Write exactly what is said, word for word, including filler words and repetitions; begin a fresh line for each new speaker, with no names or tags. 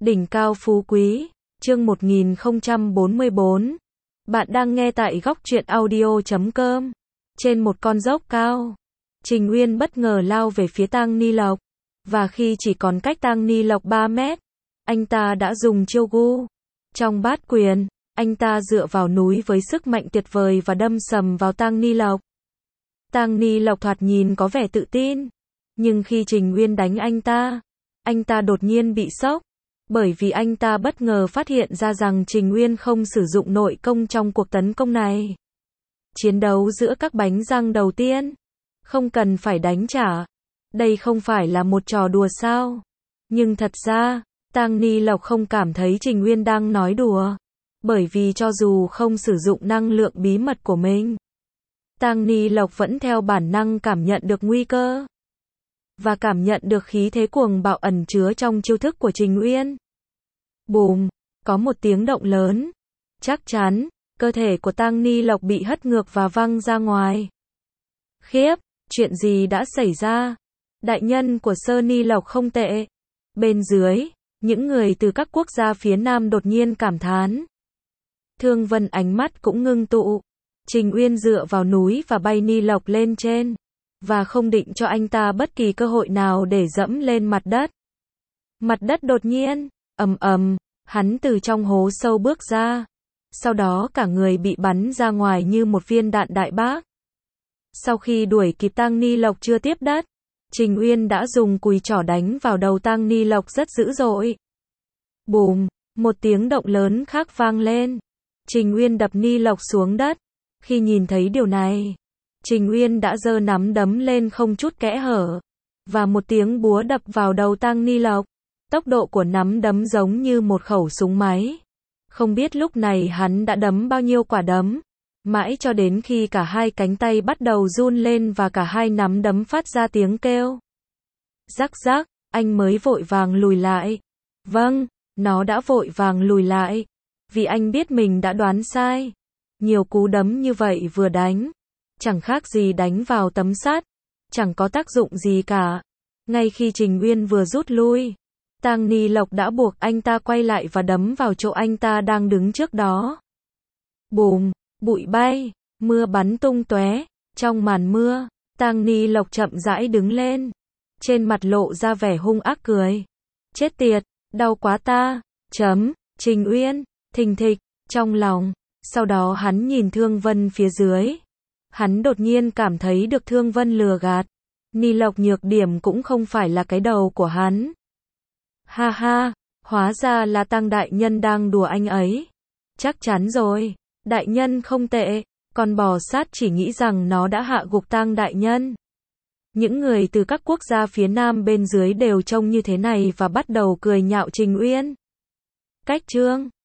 Đỉnh cao phú quý, chương một nghìn không trăm bốn mươi bốn. Bạn đang nghe tại góc truyện audio chấm com. Trên một con dốc cao, Trình Uyên bất ngờ lao về phía Tang Ni Lộc, và khi chỉ còn cách Tang Ni Lộc ba mét, anh ta đã dùng chiêu gu trong bát quyền, anh ta dựa vào núi với sức mạnh tuyệt vời và đâm sầm vào Tang Ni Lộc. Tang Ni Lộc thoạt nhìn có vẻ tự tin, nhưng khi Trình Uyên đánh anh ta, anh ta đột nhiên bị sốc, bởi vì anh ta bất ngờ phát hiện ra rằng Trình Uyên không sử dụng nội công trong cuộc tấn công này. Chiến đấu giữa các bánh răng đầu tiên, không cần phải đánh trả. Đây không phải là một trò đùa sao? Nhưng thật ra, Tang Ni Lộc không cảm thấy Trình Uyên đang nói đùa, bởi vì cho dù không sử dụng năng lượng bí mật của mình, Tang Ni Lộc vẫn theo bản năng cảm nhận được nguy cơ, và cảm nhận được khí thế cuồng bạo ẩn chứa trong chiêu thức của Trình Uyên. Bùm, có một tiếng động lớn. Chắc chắn, cơ thể của Tang Ni Lộc bị hất ngược và văng ra ngoài. Khiếp, chuyện gì đã xảy ra? Đại nhân của Sơ Ni Lộc không tệ. Bên dưới, những người từ các quốc gia phía Nam đột nhiên cảm thán. Thương Vân ánh mắt cũng ngưng tụ. Trình Uyên dựa vào núi và bay Ni Lộc lên trên, và không định cho anh ta bất kỳ cơ hội nào để dẫm lên mặt đất. Mặt đất đột nhiên, ầm ầm, hắn từ trong hố sâu bước ra. Sau đó cả người bị bắn ra ngoài như một viên đạn đại bác. Sau khi đuổi kịp Tang Ni Lộc chưa tiếp đất, Trình Uyên đã dùng cùi trỏ đánh vào đầu Tang Ni Lộc rất dữ dội. Bùm, một tiếng động lớn khác vang lên. Trình Uyên đập Ni Lộc xuống đất. Khi nhìn thấy điều này, Trình Uyên đã giơ nắm đấm lên không chút kẽ hở, và một tiếng búa đập vào đầu Tang Ni Lộc. Tốc độ của nắm đấm giống như một khẩu súng máy. Không biết lúc này hắn đã đấm bao nhiêu quả đấm, mãi cho đến khi cả hai cánh tay bắt đầu run lên và cả hai nắm đấm phát ra tiếng kêu. Rắc rắc, anh mới vội vàng lùi lại. Vâng, nó đã vội vàng lùi lại, vì anh biết mình đã đoán sai. Nhiều cú đấm như vậy vừa đánh, chẳng khác gì đánh vào tấm sắt, chẳng có tác dụng gì cả. Ngay khi Trình Uyên vừa rút lui, Tang Ni Lộc đã buộc anh ta quay lại và đấm vào chỗ anh ta đang đứng trước đó. Bùm, bụi bay, mưa bắn tung tóe. Trong màn mưa, Tang Ni Lộc chậm rãi đứng lên, trên mặt lộ ra vẻ hung ác cười. Chết tiệt, đau quá ta. Chấm, Trình Uyên, thình thịch, trong lòng. Sau đó hắn nhìn Thương Vân phía dưới. Hắn đột nhiên cảm thấy được Thương Vân lừa gạt. Ni Lộc nhược điểm cũng không phải là cái đầu của hắn. Ha ha, hóa ra là Tang đại nhân đang đùa anh ấy. Chắc chắn rồi, đại nhân không tệ. Con bò sát chỉ nghĩ rằng nó đã hạ gục Tang đại nhân. Những người từ các quốc gia phía Nam bên dưới đều trông như thế này và bắt đầu cười nhạo Trình Uyên. Cách chương